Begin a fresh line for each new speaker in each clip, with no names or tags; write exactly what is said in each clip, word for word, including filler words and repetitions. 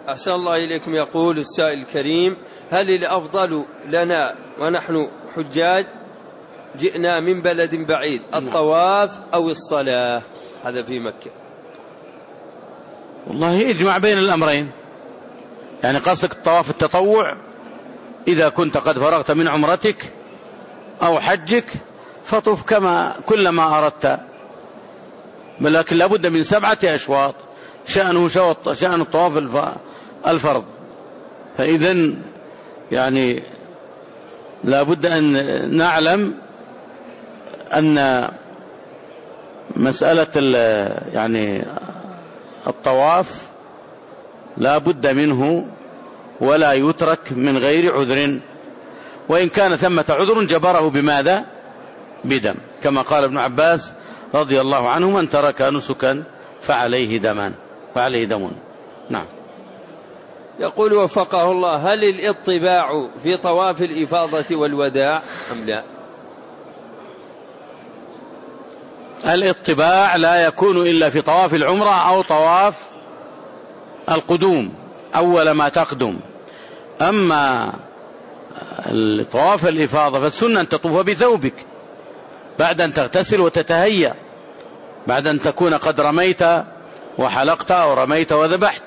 أحسن الله إليكم. يقول السائل الكريم: هل الأفضل لنا ونحن حجاج جئنا من بلد بعيد الطواف أو الصلاة؟ هذا في مكة.
والله يجمع بين الأمرين، يعني قصدك الطواف التطوع إذا كنت قد فرغت من عمرتك أو حجك فطف كما كلما أردت، ولكن لابد من سبعة أشواط شأنه شأن الطواف الفرض. فإذن يعني لابد أن نعلم أن مسألة يعني الطواف لا بد منه ولا يترك من غير عذر، وإن كان ثمة عذر جبره بماذا؟ بدم، كما قال ابن عباس رضي الله عنه: من ترك نسكا فعليه دمان فعليه دم. نعم.
يقول وفقه الله: هل الاطباع في طواف الإفاضة والوداع أم لا؟
الاطباع لا يكون إلا في طواف العمرة أو طواف القدوم أول ما تقدم. أما طواف الإفاضة فالسنة أن تطوف بثوبك بعد أن تغتسل وتتهيأ، بعد أن تكون قد رميت وحلقت أو رميت وذبحت.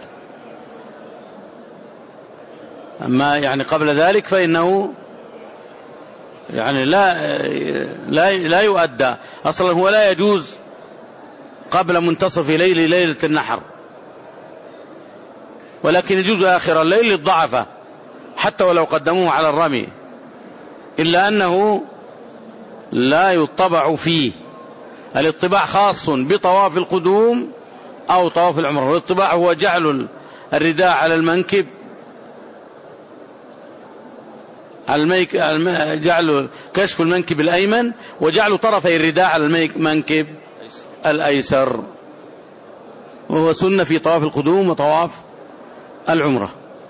أما يعني قبل ذلك فإنه يعني لا لا لا يؤدى أصلا، هو لا يجوز قبل منتصف ليل ليلة النحر، ولكن يجوز آخر الليل للضعفة حتى ولو قدموه على الرمي، إلا أنه لا يطبع فيه. الاطباع خاص بطواف القدوم أو طواف العمرة. والاطباع هو جعل الرداء على المنكب، جعل كشف المنكب الأيمن وجعل طرفي الرداء على المنكب الأيسر، وهو سنة في طواف القدوم وطواف العمرة.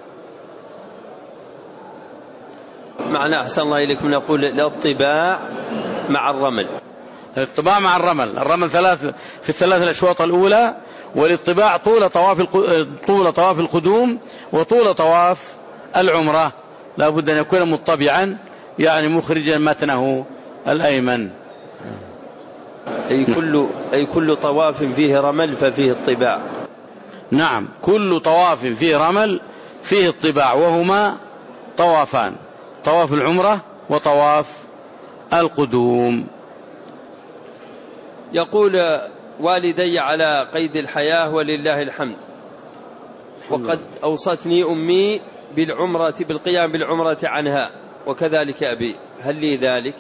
معنى أحسن الله إليكم نقول الاطباع مع الرمل.
الاطباع مع الرمل، الرمل ثلاث في الثلاث الأشواط الأولى، والاطباع طول طواف طول طواف القدوم وطول طواف العمرة. لا بد أن يكون مطبعا يعني مخرجا متنه الأيمن.
أي كل أي كل طواف فيه رمل ففيه الطباع.
نعم، كل طواف فيه رمل فيه الطباع، وهما طوافان: طواف العمرة وطواف القدوم.
يقول والدي على قيد الحياة ولله الحمد، وقد أوصتني أمي بالعمرة بالقيام بالعمرة عنها وكذلك أبي، هل لي ذلك؟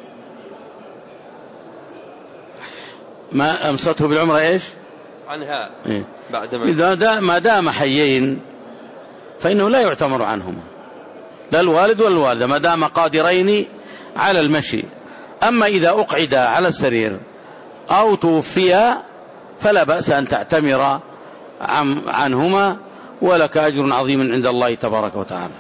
ما أمسته بالعمرة إيش؟
عنها
إيه؟
بعد ما
إذا دا ما دام حيين فإنه لا يعتمر عنهما، لا الوالد ولا الوالدة، ما دام قادرين على المشي. أما إذا أقعد على السرير أو توفيا فلا بأس أن تعتمر عنهما، ولك أجر عظيم عند الله تبارك وتعالى.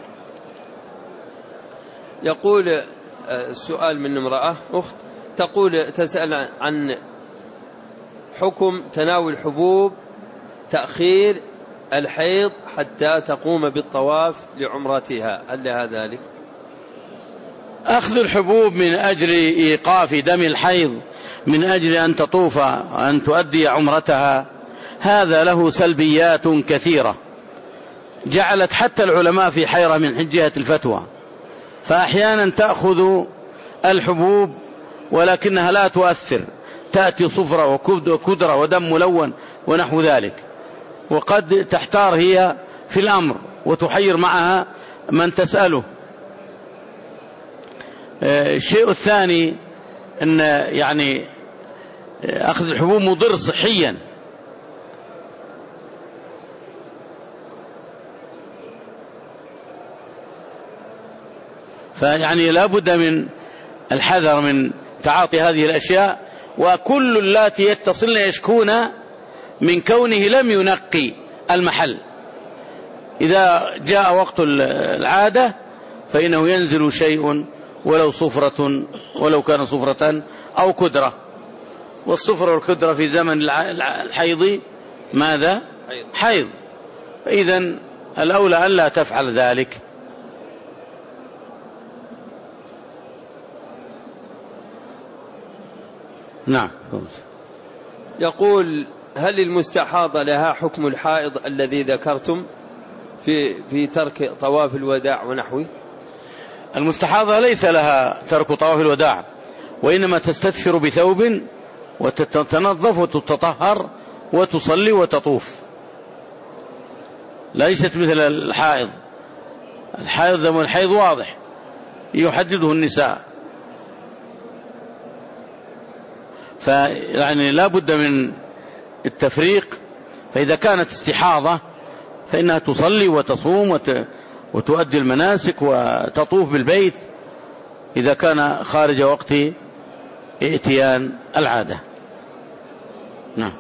يقول السؤال من امرأة أخت تقول تسأل عن حكم تناول حبوب تأخير الحيض حتى تقوم بالطواف لعمرتها، هل لها ذلك؟
أخذ الحبوب من أجل إيقاف دم الحيض من أجل أن تطوف وأن تؤدي عمرتها هذا له سلبيات كثيرة جعلت حتى العلماء في حيرة من جهة الفتوى. فأحيانا تأخذ الحبوب ولكنها لا تؤثر، تأتي صفرة وكدرة ودم ملون ونحو ذلك، وقد تحتار هي في الأمر وتحير معها من تسأله. الشيء الثاني أن يعني أخذ الحبوب مضر صحيا، فيعني لا بد من الحذر من تعاطي هذه الأشياء. وكل اللاتي يتصلن يشكون من كونه لم ينقي المحل، إذا جاء وقت العادة فإنه ينزل شيء ولو صفرة ولو كان صفرة أو كدرة، والصفرة والكدرة في زمن الحيض ماذا؟ حيض. إذن الأولى ألا تفعل ذلك. نعم.
يقول: هل المستحاضة لها حكم الحائض الذي ذكرتم في في ترك طواف الوداع ونحوه؟
المستحاضة ليس لها ترك طواف الوداع، وإنما تستدفر بثوب وتتنظف وتتطهر وتصلي وتطوف، ليست مثل الحائض. الحائض دم الحيض واضح يحدده النساء، فيعني لا بد من التفريق. فإذا كانت استحاضة فإنها تصلي وتصوم وتؤدي المناسك وتطوف بالبيت إذا كان خارج وقت ائتيان العادة. نعم.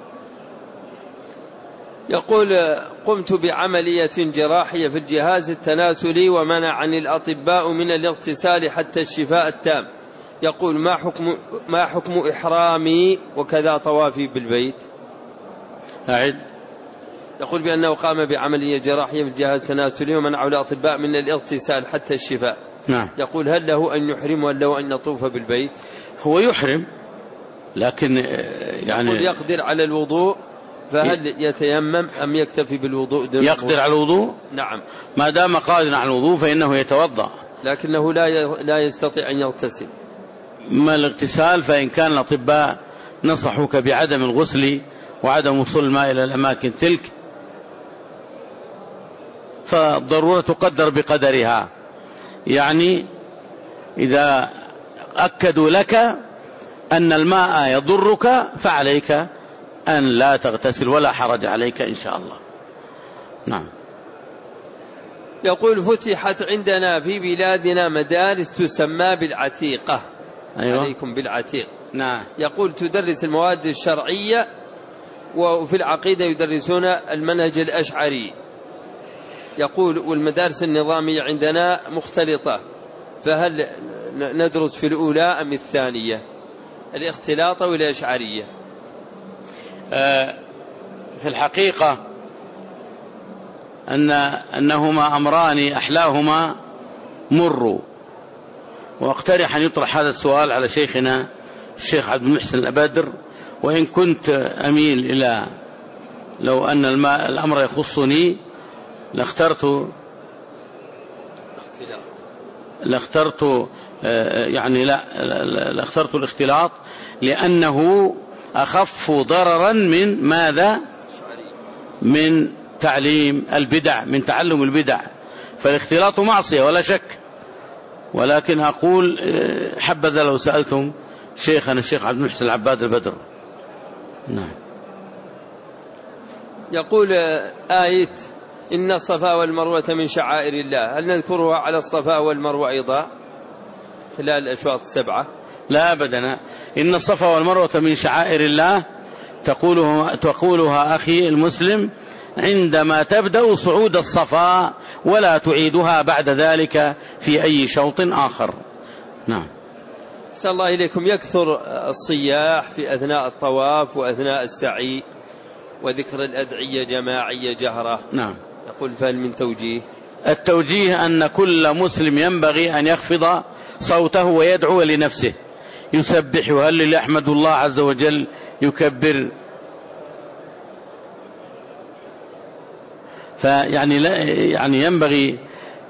يقول: قمت بعملية جراحية في الجهاز التناسلي ومنعني الأطباء من الاغتسال حتى الشفاء التام. يقول: ما حكم ما حكم إحرامي وكذا طوافي بالبيت؟
أعد.
يقول بأنه قام بعملية جراحية في الجهاز التناسلي ومنعه الأطباء من الاغتسال حتى الشفاء.
نعم.
يقول: هل له أن يحرم ولا له أن يطوف بالبيت؟
هو يحرم، لكن يعني
يقول يقدر على الوضوء، فهل يتيمم أم يكتفي بالوضوء؟
يقدر على الوضوء.
نعم.
ما دام قادر على الوضوء فإنه يتوضأ،
لكنه لا لا يستطيع أن يغتسل.
ما الاغتسال؟ فإن كان الأطباء نصحوك بعدم الغسل وعدم وصول الماء إلى الأماكن تلك فالضرورة تقدر بقدرها. يعني إذا أكدوا لك أن الماء يضرك فعليك أن لا تغتسل ولا حرج عليك إن شاء الله. نعم.
يقول: فتحت عندنا في بلادنا مدارس تسمى بالعتيقة.
أيوة.
عليكم بالعتيق.
نعم.
يقول: تدرس المواد الشرعية وفي العقيدة يدرسون المنهج الأشعري. يقول: والمدارس النظامية عندنا مختلطة، فهل ندرس في الأولى أم الثانية؟ الاختلاط والأشعرية.
في الحقيقة أن أنهما أمران أحلاهما مر، وأقترح أن يطرح هذا السؤال على شيخنا الشيخ عبد المحسن الأبادر، وإن كنت أميل إلى لو أن الأمر يخصني لاخترت لاخترت يعني لا لاخترت الاختلاط، لأنه أخف ضررا من ماذا؟ من تعليم البدع، من تعلم البدع. فالاختلاط معصية ولا شك، ولكن أقول حبذا لو سألتم شيخنا الشيخ عبد المحسن العباد البدر. نعم.
يقول: آية إن الصفا والمروة من شعائر الله، هل نذكرها على الصفا والمروة أيضا خلال الأشواط السبعة؟
لا أبدا. إن الصفا والمروة من شعائر الله تقولها, تقولها أخي المسلم عندما تبدأ صعود الصفا، ولا تعيدها بعد ذلك في أي شوط آخر. نعم.
أحسن الله إليكم. يكثر الصياح في أثناء الطواف وأثناء السعي وذكر الأدعية جماعية جهرة.
نعم.
يقول: فهل من توجيه؟
التوجيه أن كل مسلم ينبغي أن يخفض صوته ويدعو لنفسه، يسبح ويهلل يحمد الله عز وجل، يكبر. فيعني لا يعني ينبغي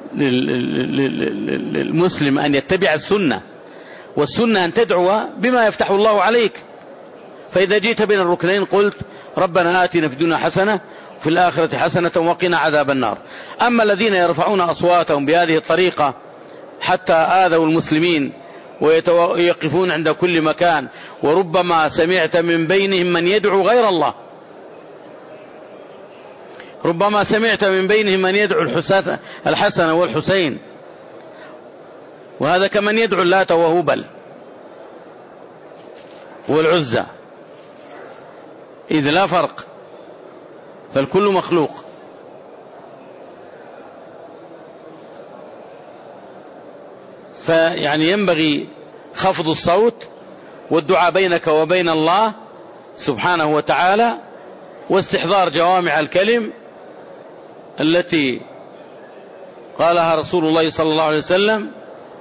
للمسلم أن يتبع السنة، والسنة أن تدعو بما يفتح الله عليك. فإذا جئت بين الركنين قلت: ربنا آتنا في الدنيا حسنة وفي الآخرة حسنة وقنا عذاب النار. أما الذين يرفعون أصواتهم بهذه الطريقة حتى آذوا المسلمين ويقفون عند كل مكان، وربما سمعت من بينهم من يدعو غير الله، ربما سمعت من بينهم من يدعو الحسن والحسين، وهذا كمن يدعو اللات وهبل والعزى، إذ لا فرق، فالكل مخلوق. فيعني ينبغي خفض الصوت والدعاء بينك وبين الله سبحانه وتعالى، واستحضار جوامع الكلم التي قالها رسول الله صلى الله عليه وسلم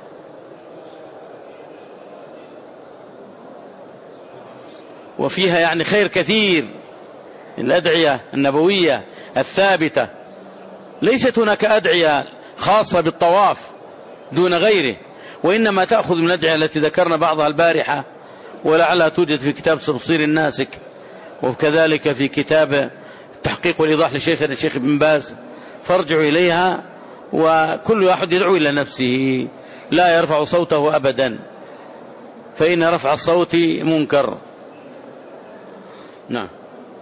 وفيها يعني خير كثير. الأدعية النبوية الثابتة، ليست هناك أدعية خاصة بالطواف دون غيره، وإنما تأخذ من الأدعية التي ذكرنا بعضها البارحة، ولعلها توجد في كتاب تبصير الناسك، وكذلك في كتاب التحقيق والإيضاح لشيخنا الشيخ ابن باز، فارجعوا إليها. وكل واحد يدعو إلى نفسه، لا يرفع صوته أبدا، فإن رفع الصوت منكر. نعم.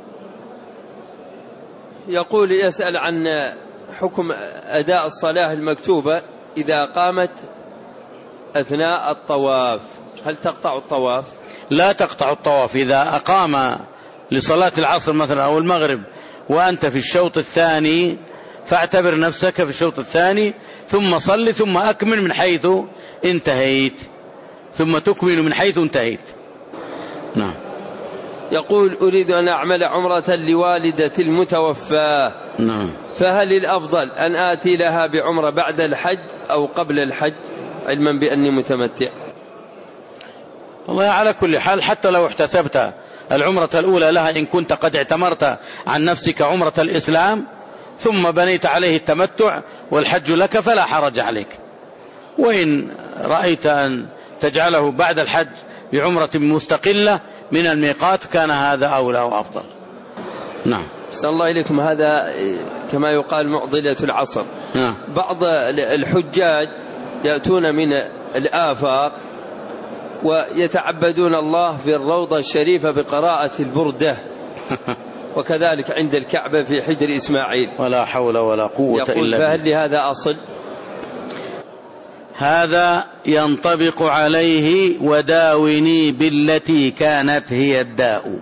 يقول يسأل عن حكم أداء الصلاة المكتوبة إذا قامت أثناء الطواف، هل تقطع الطواف؟
لا تقطع الطواف. إذا أقام لصلاة العصر مثلا أو المغرب وأنت في الشوط الثاني، فاعتبر نفسك في الشوط الثاني، ثم صل، ثم أكمل من حيث انتهيت، ثم تكمل من حيث انتهيت. نعم.
يقول أريد أن أعمل عمرة لوالدة المتوفاة،
نعم،
فهل الأفضل أن آتي لها بعمرة بعد الحج أو قبل الحج، علما بأني متمتع؟
والله على كل حال، حتى لو احتسبت العمرة الأولى لها إن كنت قد اعتمرت عن نفسك عمرة الإسلام ثم بنيت عليه التمتع والحج لك، فلا حرج عليك. وإن رأيت أن تجعله بعد الحج بعمرة مستقلة من الميقات كان هذا أولى وأفضل. نعم.
أحسن الله إليكم. هذا كما يقال معضلة العصر.
نعم.
بعض الحجاج يأتون من الآفاق ويتعبدون الله في الروضة الشريفة بقراءة البردة وكذلك عند الكعبة في حجر إسماعيل،
ولا حول ولا قوة إلا بالله.
فهل لهذا أصل؟
هذا ينطبق عليه وداوني بالتي كانت هي الداء.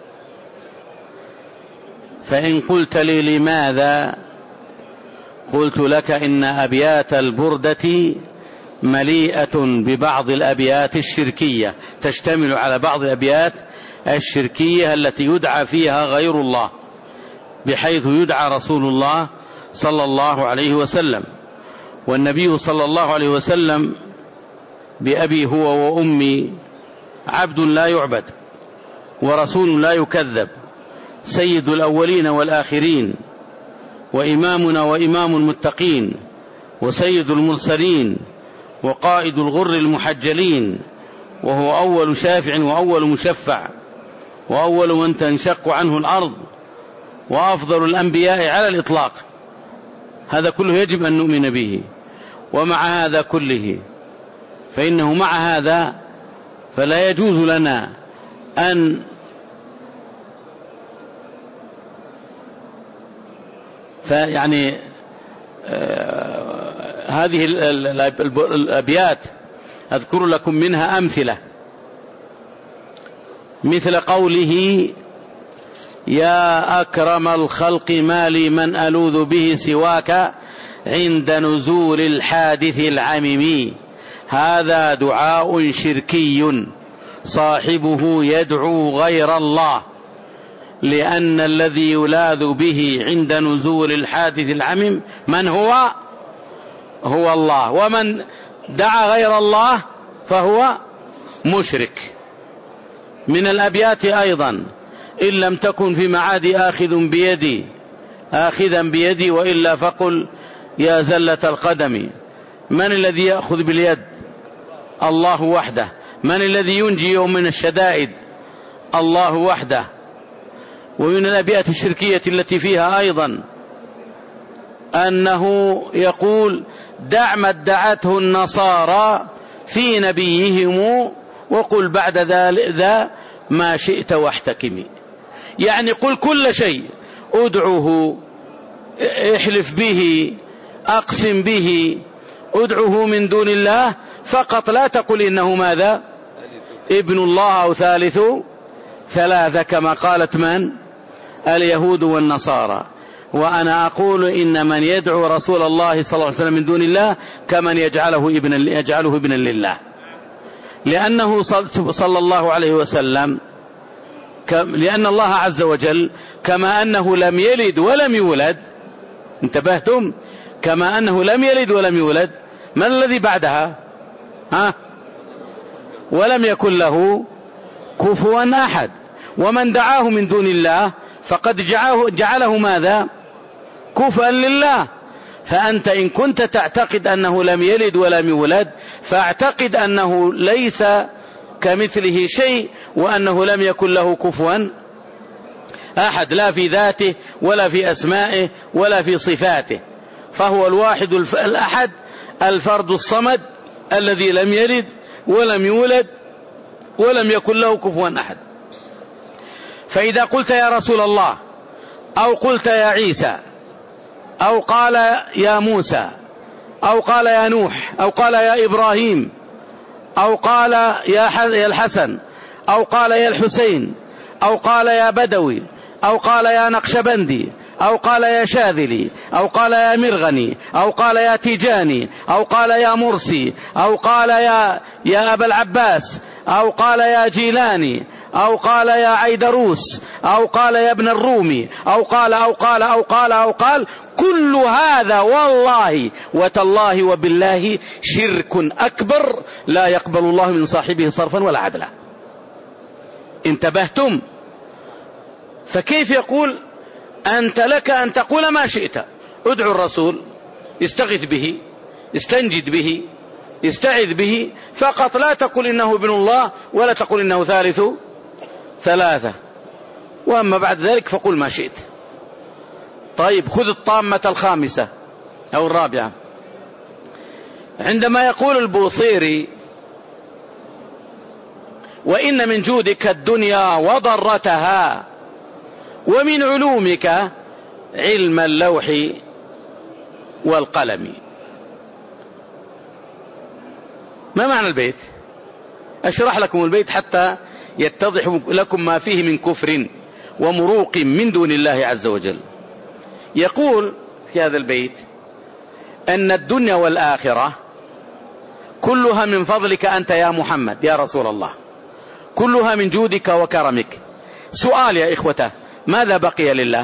فإن قلت لي لماذا، قلت لك إن أبيات البردة مليئة ببعض الأبيات الشركية، تشتمل على بعض الأبيات الشركية التي يدعى فيها غير الله، بحيث يدعى رسول الله صلى الله عليه وسلم. والنبي صلى الله عليه وسلم بأبي هو وأمي عبد لا يعبد ورسول لا يكذب، سيد الأولين والآخرين، وإمامنا وإمام المتقين، وسيد المرسلين، وقائد الغر المحجلين، وهو أول شافع وأول مشفع، وأول من تنشق عنه الأرض، وأفضل الأنبياء على الإطلاق. هذا كله يجب أن نؤمن به. ومع هذا كله فإنه مع هذا فلا يجوز لنا أن فيعني آه هذه الأبيات أذكر لكم منها أمثلة، مثل قوله: يا أكرم الخلق ما لي من ألوذ به سواك عند نزول الحادث العميم. هذا دعاء شركي صاحبه يدعو غير الله، لأن الذي يلاذ به عند نزول الحادث العميم من هو؟ هو الله، ومن دعا غير الله فهو مشرك. من الأبيات أيضا: إن لم تكن في معادي آخذ بيدي آخذا بيدي وإلا فقل يا زلة القدم. من الذي يأخذ باليد؟ الله وحده. من الذي ينجي يوم من الشدائد؟ الله وحده. ومن الأبيات الشركية التي فيها أيضا أنه يقول: دع ما ادعته النصارى في نبيهم وقل بعد ذا ما شئت واحتكمي. يعني قل كل شيء، ادعوه، احلف به، أقسم به، ادعوه من دون الله فقط، لا تقل إنه ماذا؟ ابن الله أو ثالث ثلاثة كما قالت من؟ اليهود والنصارى. وأنا أقول إن من يدعو رسول الله صلى الله عليه وسلم من دون الله كمن يجعله ابنا يجعله ابنا لله، لأنه صلى الله عليه وسلم لأن الله عز وجل كما أنه لم يلد ولم يولد، انتبهتم؟ كما أنه لم يلد ولم يولد. ما الذي بعدها؟ ها؟ ولم يكن له كفوا أحد. ومن دعاه من دون الله فقد جعله ماذا؟ كفوا لله. فأنت إن كنت تعتقد أنه لم يلد ولم يولد فاعتقد أنه ليس كمثله شيء، وأنه لم يكن له كفوا أحد، لا في ذاته ولا في أسمائه ولا في صفاته. فهو الواحد الأحد الفرد الصمد الذي لم يلد ولم يولد ولم يكن له كفوا أحد. فإذا قلت يا رسول الله، أو قلت يا عيسى، أو قال يا موسى، أو قال يا نوح، أو قال يا إبراهيم، أو قال يا الحسن، أو قال يا الحسين، أو قال يا بدوي، أو قال يا نقشبندي، أو قال يا شاذلي، أو قال يا مرغني، أو قال يا تيجاني، أو قال يا مرسي، أو قال يا يا أبا العباس، أو قال يا جيلاني، أو قال يا عيدروس، أو قال يا ابن الرومي، أو قال أو قال أو قال أو قال كل هذا والله وتالله وبالله شرك أكبر لا يقبل الله من صاحبه صرفا ولا عدلا. انتبهتم؟ فكيف يقول أنت لك أن تقول ما شئت، ادعو الرسول، استغث به، استنجد به، استعذ به، فقط لا تقل إنه ابن الله ولا تقل إنه ثالث ثلاثة، وأما بعد ذلك فقل ما شئت. طيب خذ الطامة الخامسة أو الرابعة. عندما يقول البوصيري وإن من جودك الدنيا وضرتها ومن علومك علم اللوح والقلم. ما معنى البيت؟ أشرح لكم البيت حتى يتضح لكم ما فيه من كفر ومروق من دون الله عز وجل. يقول في هذا البيت أن الدنيا والآخرة كلها من فضلك أنت يا محمد يا رسول الله، كلها من جودك وكرمك. سؤال يا إخوته، ماذا بقي لله؟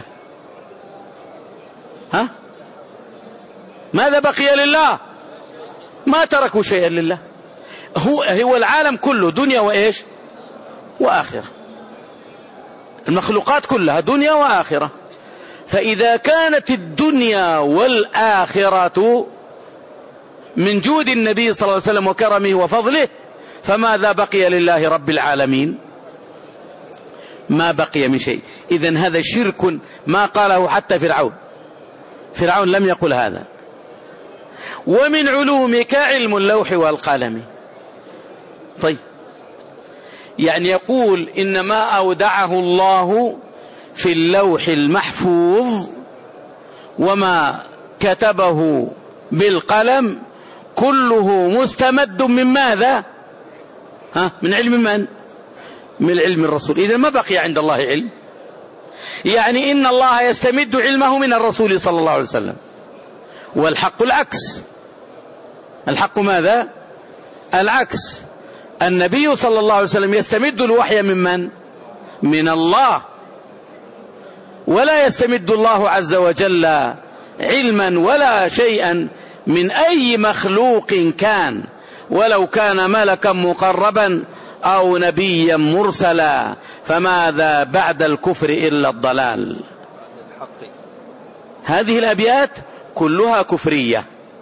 ها؟ ماذا بقي لله؟ ما تركوا شيئا لله. هو, هو العالم كله دنيا وإيش؟ وآخرة. المخلوقات كلها دنيا وآخرة. فإذا كانت الدنيا والآخرة من جود النبي صلى الله عليه وسلم وكرمه وفضله، فماذا بقي لله رب العالمين؟ ما بقي من شيء. إذن هذا شرك ما قاله حتى فرعون. فرعون لم يقل هذا. ومن علومك علم اللوح والقلم. طيب، يعني يقول إنما أودعه الله في اللوح المحفوظ وما كتبه بالقلم كله مستمد من ماذا؟ ها؟ من علم من؟ من علم الرسول. إذا ما بقي عند الله علم. يعني إن الله يستمد علمه من الرسول صلى الله عليه وسلم، والحق العكس. الحق ماذا؟ العكس. النبي صلى الله عليه وسلم يستمد الوحي من من؟ من الله. ولا يستمد الله عز وجل علما ولا شيئا من أي مخلوق كان، ولو كان ملكا مقربا أو نبيا مرسلا. فماذا بعد الكفر إلا الضلال؟ هذه الأبيات كلها كفرية.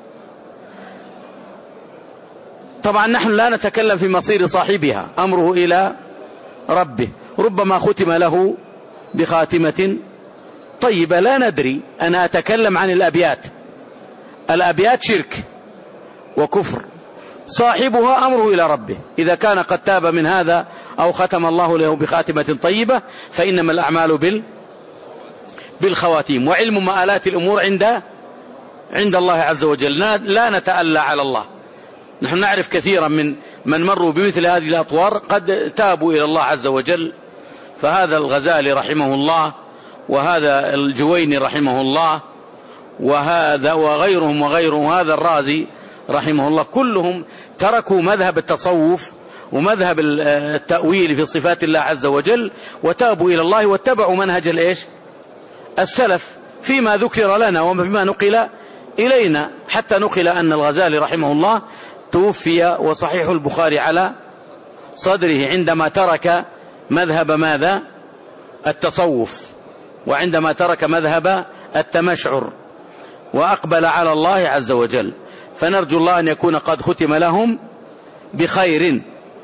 طبعا نحن لا نتكلم في مصير صاحبها، أمره إلى ربه. ربما ختم له بخاتمة طيبة، لا ندري. أنا أتكلم عن الأبيات. الأبيات شرك وكفر، صاحبها أمره إلى ربه. إذا كان قد تاب من هذا أو ختم الله له بخاتمة طيبة فإنما الأعمال بال بالخواتيم. وعلم مآلات الأمور عند عند الله عز وجل. لا نتألى على الله. نحن نعرف كثيرا من من مروا بمثل هذه الأطوار قد تابوا إلى الله عز وجل. فهذا الغزالي رحمه الله، وهذا الجويني رحمه الله، وهذا وغيرهم وغيرهم، هذا الرازي رحمه الله، كلهم تركوا مذهب التصوف ومذهب التأويل في صفات الله عز وجل وتابوا إلى الله واتبعوا منهج الإيش؟ السلف فيما ذكر لنا وفيما نقل إلينا حتى نقل أن الغزالي رحمه الله توفي وصحيح البخاري على صدره عندما ترك مذهب ماذا؟ التصوف، وعندما ترك مذهب التمشعر وأقبل على الله عز وجل. فنرجو الله أن يكون قد ختم لهم بخير.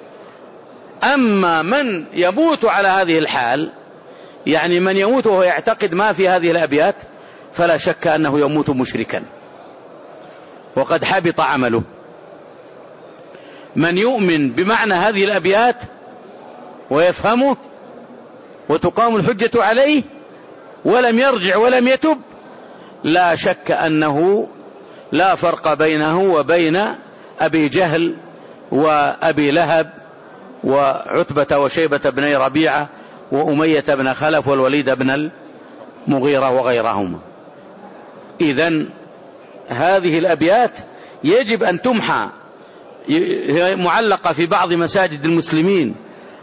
أما من يموت على هذه الحال، يعني من يموت وهو يعتقد ما في هذه الأبيات، فلا شك أنه يموت مشركا وقد حبط عمله. من يؤمن بمعنى هذه الأبيات ويفهمه وتقام الحجة عليه ولم يرجع ولم يتب، لا شك أنه لا فرق بينه وبين أبي جهل وأبي لهب وعتبة وشيبة بن ربيعة وأمية بن خلف والوليد بن المغيرة وغيرهما. إذن هذه الأبيات يجب أن تمحى، معلقة في بعض مساجد المسلمين،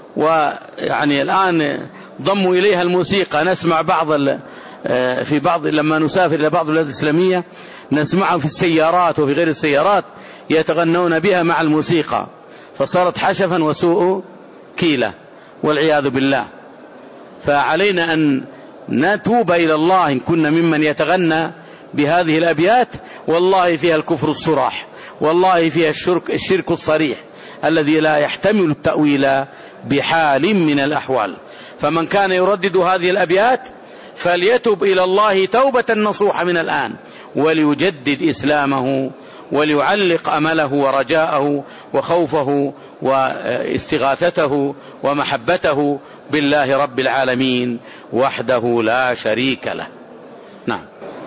ويعني الآن ضموا إليها الموسيقى. نسمع بعض في بعض لما نسافر إلى بعض البلاد الإسلامية نسمعها في السيارات وفي غير السيارات يتغنون بها مع الموسيقى، فصارت حشفا وسوء كيلة والعياذ بالله. فعلينا أن نتوب إلى الله إن كنا ممن يتغنى بهذه الأبيات، والله فيها الكفر الصراح، والله فيها الشرك, الشرك الصريح الذي لا يحتمل التأويل بحال من الأحوال. فمن كان يردد هذه الأبيات فليتب إلى الله توبة نصوحة من الآن، وليجدد إسلامه، وليعلق أمله ورجاءه وخوفه واستغاثته ومحبته بالله رب العالمين وحده لا شريك له. نعم.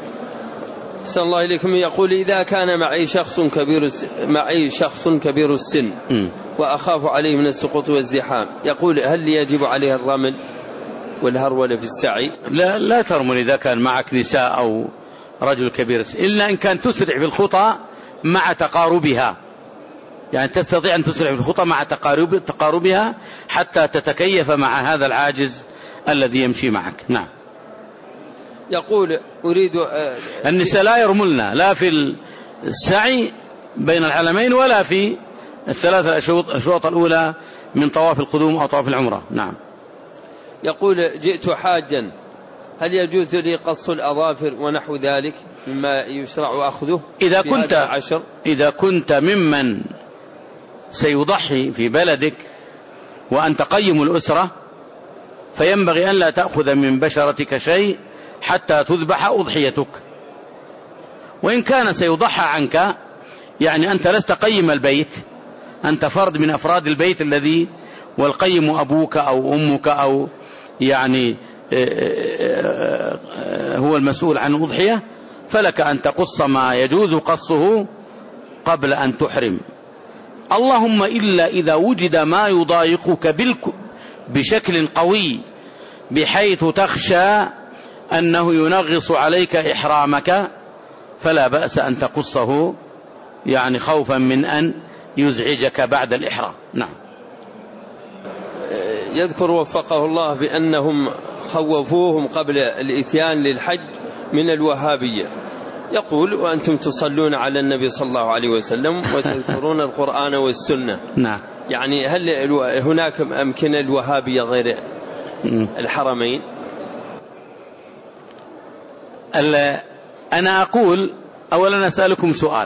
أحسن الله إليكم. يقول: إذا كان معي شخص كبير معي شخص كبير السن م. وأخاف عليه من السقوط والزحام، يقول: هل يجب عليه الرمل والهرولة في السعي؟
لا, لا ترمل إذا كان معك نساء أو رجل كبير السن، إلا إن كان تسرع في الخطى مع تقاربها، يعني تستطيع أن تسرع في الخطى مع تقارب تقاربها حتى تتكيف مع هذا العاجز الذي يمشي معك. نعم.
يقول: أريد
النساء لا يرملنا لا في السعي بين العلمين ولا في الثلاثة الأشواط الأولى من طواف القدوم أو طواف العمرة. نعم.
يقول: جئت حاجا، هل يجوز لي قص الأظافر ونحو ذلك مما يشرع أخذه
إذا كنت إذا كنت ممن سيضحي في بلدك وأنت قيم الأسرة، فينبغي أن لا تأخذ من بشرتك شيء حتى تذبح أضحيتك. وإن كان سيضحى عنك، يعني أنت لست قيم البيت، أنت فرد من أفراد البيت الذي والقيم أبوك أو أمك أو يعني هو المسؤول عن أضحية، فلك أن تقص ما يجوز قصه قبل أن تحرم. اللهم إلا إذا وجد ما يضايقك بشكل قوي بحيث تخشى أنه ينغص عليك إحرامك، فلا بأس أن تقصه، يعني خوفا من أن يزعجك بعد الإحرام. نعم.
يذكر وفقه الله بأنهم خوفوهم قبل الإتيان للحج من الوهابية. يقول: وأنتم تصلون على النبي صلى الله عليه وسلم وتذكرون القرآن والسنة.
نعم.
يعني هل هناك أمكنة الوهابية غير الحرمين؟
أنا أقول أولا أسألكم سؤال: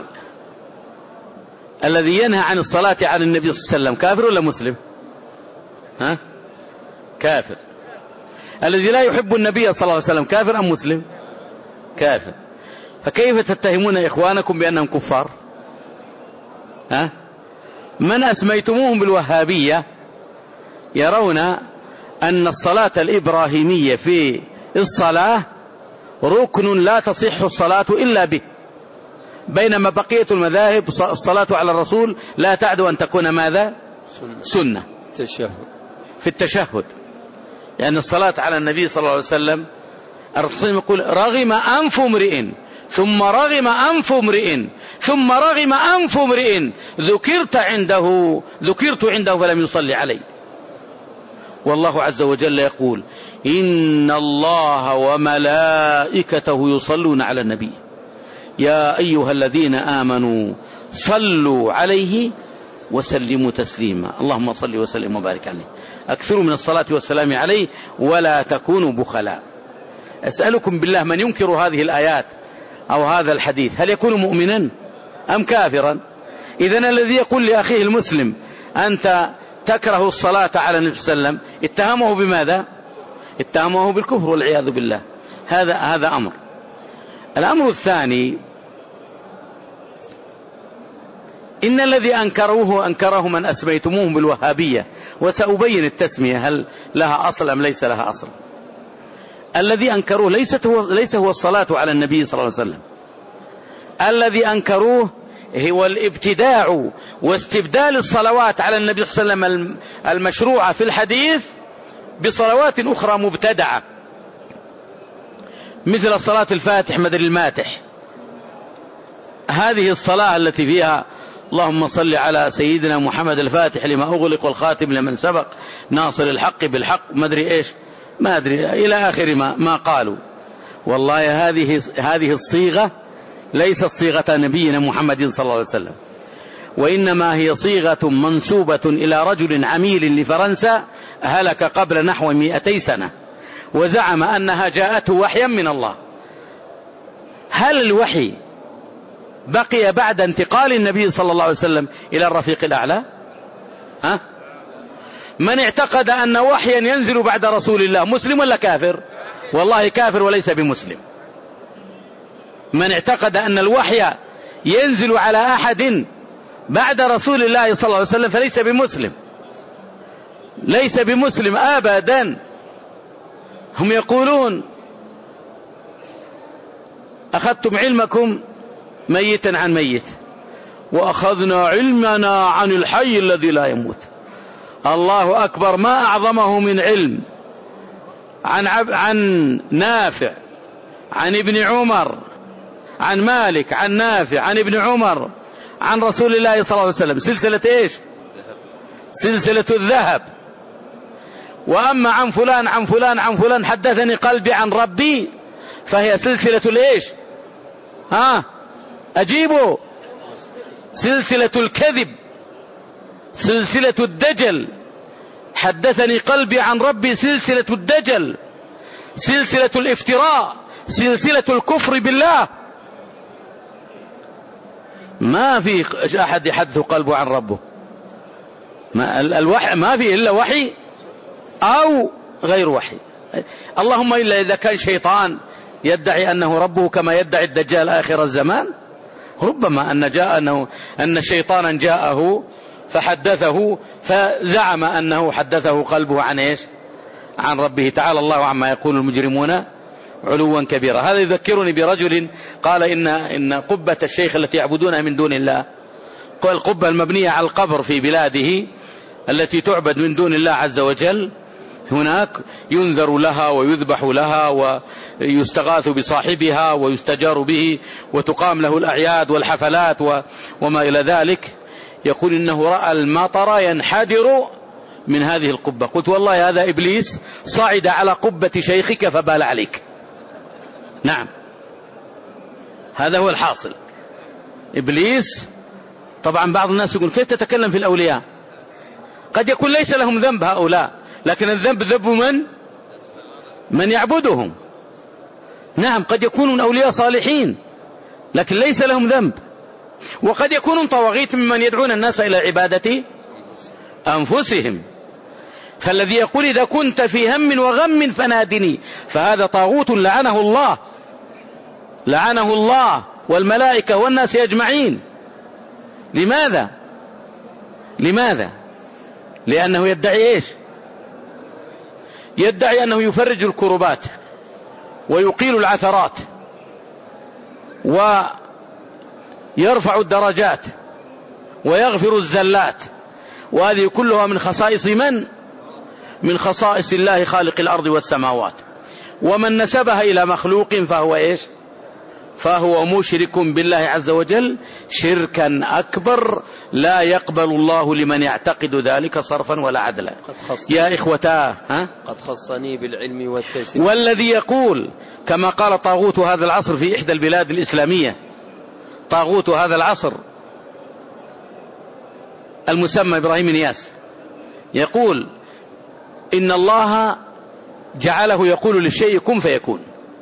الذي ينهى عن الصلاة على النبي صلى الله عليه وسلم كافر ولا مسلم؟ ها؟ كافر. الذي لا يحب النبي صلى الله عليه وسلم كافر أم مسلم؟ كافر. فكيف تتهمون إخوانكم بأنهم كفار؟ ها؟ من أسميتموهم بالوهابية يرون أن الصلاة الإبراهيمية في الصلاة ركن لا تصح الصلاة إلا به، بينما بقية المذاهب الصلاة على الرسول لا تعدو أن تكون ماذا؟ سنة.
تشهد.
في التشهد، لأن الصلاة على النبي صلى الله عليه وسلم الرسول يقول: رغم أنف امرئ ثم رغم أنف امرئ ثم رغم أنف امرئ ذكرت عنده ذكرت عنده فلم يصلي علي. والله عز وجل يقول: إن الله وملائكته يصلون على النبي يا أيها الذين آمنوا صلوا عليه وسلموا تسليما. اللهم صل وسلم وبارك عليه. أكثروا من الصلاة والسلام عليه ولا تكونوا بخلاء. أسألكم بالله من ينكر هذه الآيات أو هذا الحديث هل يكون مؤمنا أم كافرا؟ إذن الذي يقول لأخيه المسلم أنت تكره الصلاة على النبي صلى الله عليه وسلم اتهمه بماذا؟ اتهمه بالكفر والعياذ بالله. هذا هذا أمر. الأمر الثاني إن الذي أنكروه أنكره من أسميتموهم بالوهابية، وسأبين التسمية هل لها أصل أم ليس لها أصل. الذي أنكروه ليست هو ليس هو الصلاة على النبي صلى الله عليه وسلم، الذي أنكروه هو الابتداع واستبدال الصلوات على النبي صلى الله عليه وسلم المشروعة في الحديث بصلوات أخرى مبتدعة، مثل صلاة الفاتح مدري الماتح. هذه الصلاة التي فيها اللهم صل على سيدنا محمد الفاتح لما أغلق والخاتم لمن سبق ناصر الحق بالحق مدري إيش ما أدري إلى آخر ما, ما قالوا. والله هذه هذه الصيغة ليست صيغة نبينا محمد صلى الله عليه وسلم، وإنما هي صيغة منسوبة إلى رجل عميل لفرنسا هلك قبل نحو مئتي سنة، وزعم أنها جاءته وحيا من الله. هل الوحي بقي بعد انتقال النبي صلى الله عليه وسلم إلى الرفيق الأعلى؟ ها؟ من اعتقد أن وحيا ينزل بعد رسول الله مسلم ولا كافر؟ والله كافر وليس بمسلم. من اعتقد أن الوحي ينزل على أحد بعد رسول الله صلى الله عليه وسلم فليس بمسلم، ليس بمسلم أبدا. هم يقولون أخذتم علمكم ميتا عن ميت وأخذنا علمنا عن الحي الذي لا يموت. الله أكبر، ما أعظمه من علم عن, عب عن نافع عن ابن عمر عن مالك عن نافع عن ابن عمر عن رسول الله صلى الله عليه وسلم. سلسلة إيش؟ سلسلة الذهب. وأما عن فلان عن فلان عن فلان حدثني قلبي عن ربي فهي سلسلة الإيش؟ ها أجيبوا، سلسلة الكذب، سلسلة الدجل. حدثني قلبي عن ربي سلسلة الدجل، سلسلة الافتراء، سلسلة الكفر بالله. ما في أحد يحدث قلبه عن ربه. ما الوحي ما في إلا وحي أو غير وحي، اللهم إلا إذا كان شيطان يدعي أنه ربه كما يدعي الدجال آخر الزمان. ربما أن جاء أنه أن شيطانا جاءه فحدثه فزعم أنه حدثه قلبه عن إيش؟ عن ربه. تعالى الله عما يقول المجرمون علوا كبيرا. هذا يذكرني برجل قال إن إن قبة الشيخ التي يعبدونها من دون الله، القبة المبنية على القبر في بلاده التي تعبد من دون الله عز وجل، هناك ينذر لها ويذبح لها ويستغاث بصاحبها ويستجار به وتقام له الأعياد والحفلات وما إلى ذلك. يقول إنه رأى المطر ينحدر من هذه القبة. قلت والله هذا إبليس صعد على قبة شيخك فبال عليك. نعم هذا هو الحاصل. إبليس طبعا بعض الناس يقول كيف تتكلم في الأولياء؟ قد يكون ليس لهم ذنب هؤلاء، لكن الذنب ذنب من؟ من يعبدهم. نعم قد يكونوا أولياء صالحين لكن ليس لهم ذنب، وقد يكونوا طواغيت ممن يدعون الناس إلى عبادة أنفسهم. فالذي يقول إذا كنت في هم وغم فنادني فهذا طاغوت لعنه الله، لعنه الله والملائكة والناس أجمعين. لماذا؟ لماذا؟ لأنه يدعي إيش؟ يدعي أنه يفرج الكربات ويقيل العثرات ويرفع الدرجات ويغفر الزلات، وهذه كلها من خصائص من؟ من خصائص الله خالق الأرض والسماوات. ومن نسبها إلى مخلوق فهو إيش؟ فهو مشرك بالله عز وجل شركا أكبر لا يقبل الله لمن يعتقد ذلك صرفا ولا عدلا. يا إخوتاه ها؟
قد خصني بالعلم والتيسير.
والذي يقول كما قال طاغوت هذا العصر في إحدى البلاد الإسلامية طاغوت هذا العصر المسمى إبراهيم نياس يقول إن الله جعله يقول للشيء كن فيكون،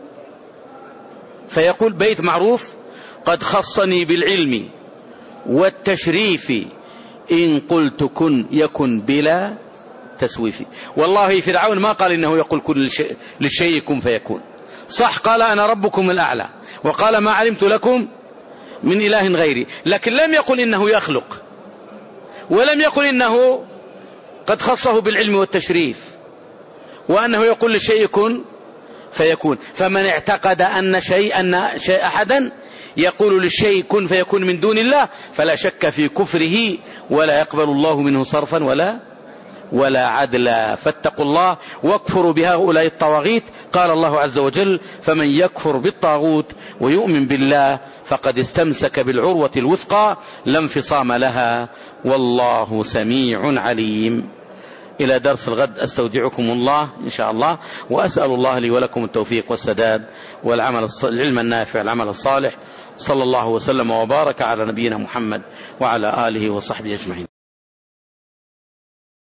فيقول بيت معروف: قد خصني بالعلم والتشريف إن قلت كن يكن بلا تسويف. والله فرعون ما قال إنه يقول كن للشيء كن فيكون، صح قال أنا ربكم الأعلى، وقال ما علمت لكم من إله غيري، لكن لم يقل إنه يخلق، ولم يقل إنه قد خصه بالعلم والتشريف، وأنه يقول للشيء كن فيكون. فمن اعتقد أن شيء أن شيء أحدا يقول للشيء كن فيكون من دون الله فلا شك في كفره، ولا يقبل الله منه صرفا ولا ولا عدلا. فاتقوا الله واكفروا بهؤلاء الطواغيت. قال الله عز وجل: فمن يكفر بالطاغوت ويؤمن بالله فقد استمسك بالعروة الوثقى لا انفصام لها والله سميع عليم. إلى درس الغد أستودعكم الله إن شاء الله، وأسأل الله لي ولكم التوفيق والسداد والعمل العلم النافع العمل الصالح. صلى الله وسلم وبارك على نبينا محمد وعلى آله وصحبه أجمعين.